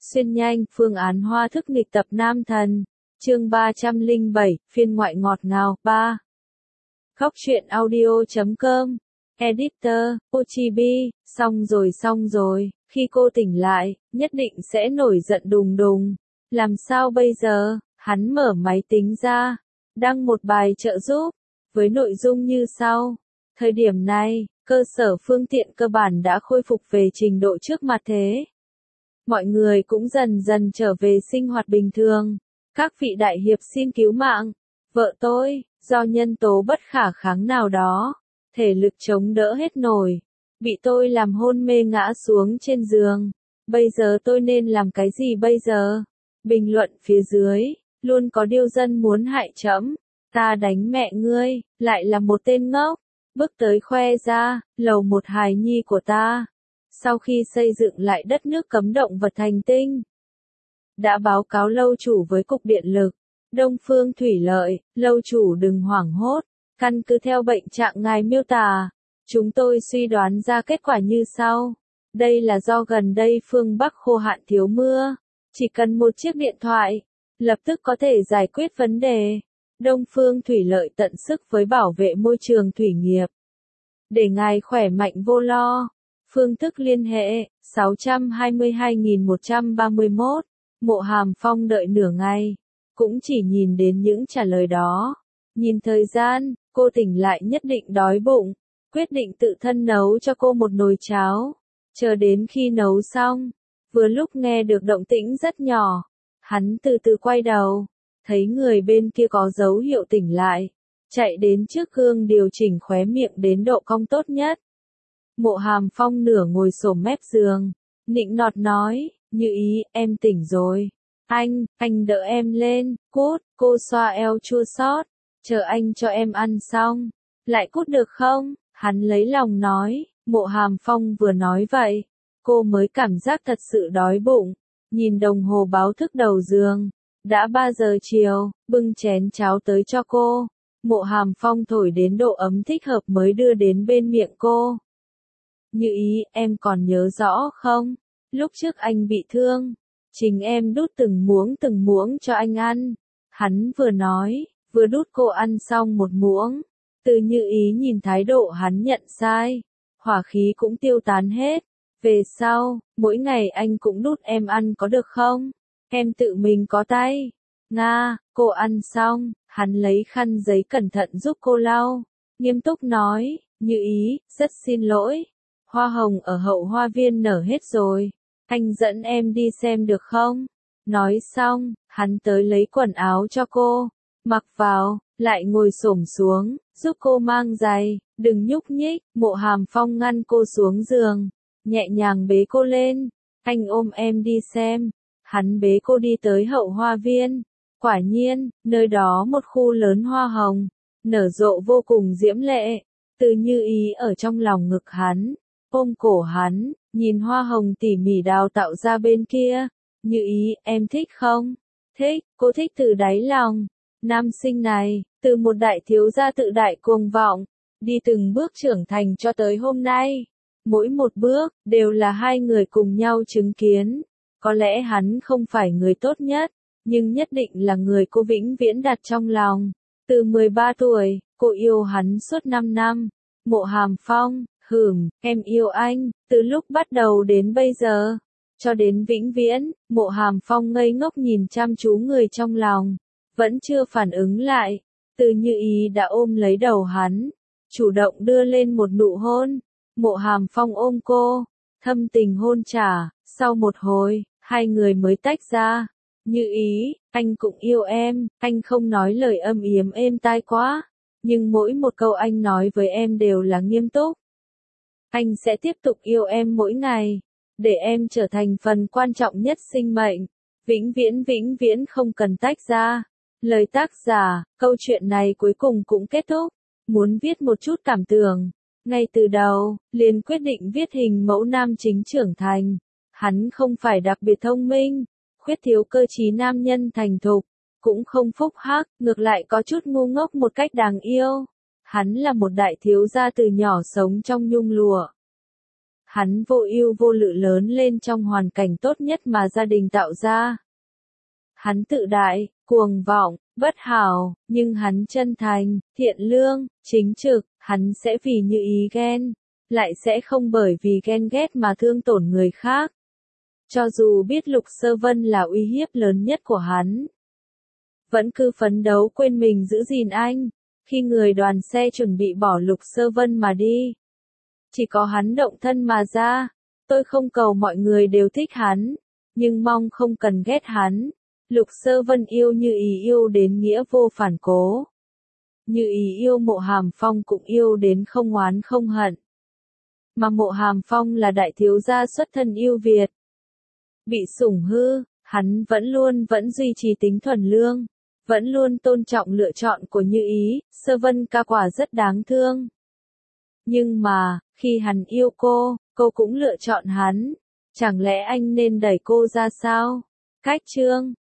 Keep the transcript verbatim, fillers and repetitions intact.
Xuyên nhanh, phương án hoa thức nghịch tập nam thần. Chương ba trăm lẻ bảy, phiên ngoại ngọt ngào, ba. Khóc chuyện audio chấm com. Editor, Ochibi, xong rồi xong rồi, khi cô tỉnh lại, nhất định sẽ nổi giận đùng đùng. Làm sao bây giờ? Hắn mở máy tính ra, đăng một bài trợ giúp, với nội dung như sau. Thời điểm này, cơ sở phương tiện cơ bản đã khôi phục về trình độ trước mặt thế. Mọi người cũng dần dần trở về sinh hoạt bình thường. Các vị đại hiệp xin cứu mạng. Vợ tôi, do nhân tố bất khả kháng nào đó, thể lực chống đỡ hết nổi, bị tôi làm hôn mê ngã xuống trên giường. Bây giờ tôi nên làm cái gì bây giờ? Bình luận phía dưới, luôn có điêu dân muốn hại trẫm. Ta đánh mẹ ngươi, lại là một tên ngốc. Bước tới khoe ra, lầu một hài nhi của ta. Sau khi xây dựng lại đất nước cấm động vật hành tinh, đã báo cáo lâu chủ với Cục Điện lực, Đông Phương Thủy Lợi, lâu chủ đừng hoảng hốt, căn cứ theo bệnh trạng ngài miêu tả, chúng tôi suy đoán ra kết quả như sau. Đây là do gần đây phương Bắc khô hạn thiếu mưa, chỉ cần một chiếc điện thoại, lập tức có thể giải quyết vấn đề. Đông Phương Thủy Lợi tận sức với bảo vệ môi trường thủy nghiệp, để ngài khỏe mạnh vô lo. Phương thức liên hệ, sáu hai hai một ba mốt. Mộ Hàm Phong đợi nửa ngày, cũng chỉ nhìn đến những trả lời đó. Nhìn thời gian, cô tỉnh lại nhất định đói bụng, quyết định tự thân nấu cho cô một nồi cháo. Chờ đến khi nấu xong, vừa lúc nghe được động tĩnh rất nhỏ, hắn từ từ quay đầu, thấy người bên kia có dấu hiệu tỉnh lại, chạy đến trước gương điều chỉnh khóe miệng đến độ cong tốt nhất. Mộ Hàm Phong nửa ngồi xổm mép giường, nịnh nọt nói, Như Ý, em tỉnh rồi. Anh, anh đỡ em lên, cút, cô xoa eo chua xót, chờ anh cho em ăn xong, lại cút được không? Hắn lấy lòng nói. Mộ Hàm Phong vừa nói vậy, cô mới cảm giác thật sự đói bụng, nhìn đồng hồ báo thức đầu giường, đã ba giờ chiều, bưng chén cháo tới cho cô. Mộ Hàm Phong thổi đến độ ấm thích hợp mới đưa đến bên miệng cô. Như Ý, em còn nhớ rõ không? Lúc trước anh bị thương, chính em đút từng muỗng từng muỗng cho anh ăn. Hắn vừa nói, vừa đút cô ăn xong một muỗng. Từ Như Ý nhìn thái độ hắn nhận sai, hỏa khí cũng tiêu tán hết. Về sau, mỗi ngày anh cũng đút em ăn có được không? Em tự mình có tay. Nga, cô ăn xong, hắn lấy khăn giấy cẩn thận giúp cô lau. Nghiêm túc nói, Như Ý, rất xin lỗi. Hoa hồng ở hậu hoa viên nở hết rồi. Anh dẫn em đi xem được không? Nói xong, hắn tới lấy quần áo cho cô, mặc vào, lại ngồi xổm xuống, giúp cô mang giày, đừng nhúc nhích. Mộ Hàm Phong ngăn cô xuống giường, nhẹ nhàng bế cô lên. Anh ôm em đi xem. Hắn bế cô đi tới hậu hoa viên. Quả nhiên, nơi đó một khu lớn hoa hồng, nở rộ vô cùng diễm lệ. Từ Như Ý ở trong lòng ngực hắn, ôm cổ hắn, nhìn hoa hồng tỉ mỉ đào tạo ra bên kia. Như Ý, em thích không? Thích, cô thích từ đáy lòng. Nam sinh này, từ một đại thiếu gia tự đại cuồng vọng, đi từng bước trưởng thành cho tới hôm nay. Mỗi một bước, đều là hai người cùng nhau chứng kiến. Có lẽ hắn không phải người tốt nhất, nhưng nhất định là người cô vĩnh viễn đặt trong lòng. Từ mười ba tuổi, cô yêu hắn suốt năm năm. Mộ Hàm Phong, hừm, em yêu anh, từ lúc bắt đầu đến bây giờ, cho đến vĩnh viễn. Mộ Hàm Phong ngây ngốc nhìn chăm chú người trong lòng, vẫn chưa phản ứng lại. Từ Như Ý đã ôm lấy đầu hắn, chủ động đưa lên một nụ hôn. Mộ Hàm Phong ôm cô, thâm tình hôn trả. Sau một hồi, hai người mới tách ra. Như Ý, anh cũng yêu em. Anh không nói lời âm yếm êm tai quá, nhưng mỗi một câu anh nói với em đều là nghiêm túc. Anh sẽ tiếp tục yêu em mỗi ngày, để em trở thành phần quan trọng nhất sinh mệnh, vĩnh viễn vĩnh viễn không cần tách ra. Lời tác giả, câu chuyện này cuối cùng cũng kết thúc. Muốn viết một chút cảm tưởng, ngay từ đầu, liền quyết định viết hình mẫu nam chính trưởng thành. Hắn không phải đặc biệt thông minh, khuyết thiếu cơ trí nam nhân thành thục, cũng không phúc hắc, ngược lại có chút ngu ngốc một cách đáng yêu. Hắn là một đại thiếu gia từ nhỏ sống trong nhung lụa. Hắn vô ưu vô lự lớn lên trong hoàn cảnh tốt nhất mà gia đình tạo ra. Hắn tự đại, cuồng vọng, bất hảo, nhưng hắn chân thành, thiện lương, chính trực, hắn sẽ vì Như Ý ghen, lại sẽ không bởi vì ghen ghét mà thương tổn người khác. Cho dù biết Lục Sơ Vân là uy hiếp lớn nhất của hắn, vẫn cứ phấn đấu quên mình giữ gìn anh. Khi người đoàn xe chuẩn bị bỏ Lục Sơ Vân mà đi, chỉ có hắn động thân mà ra. Tôi không cầu mọi người đều thích hắn, nhưng mong không cần ghét hắn. Lục Sơ Vân yêu Như Ý yêu đến nghĩa vô phản cố. Như Ý yêu Mộ Hàm Phong cũng yêu đến không oán không hận. Mà Mộ Hàm Phong là đại thiếu gia xuất thân yêu Việt. Bị sủng hư, hắn vẫn luôn vẫn duy trì tính thuần lương, vẫn luôn tôn trọng lựa chọn của Như Ý. Sơ Vân ca quả rất đáng thương. Nhưng mà, khi hắn yêu cô, cô cũng lựa chọn hắn. Chẳng lẽ anh nên đẩy cô ra sao? Cách chương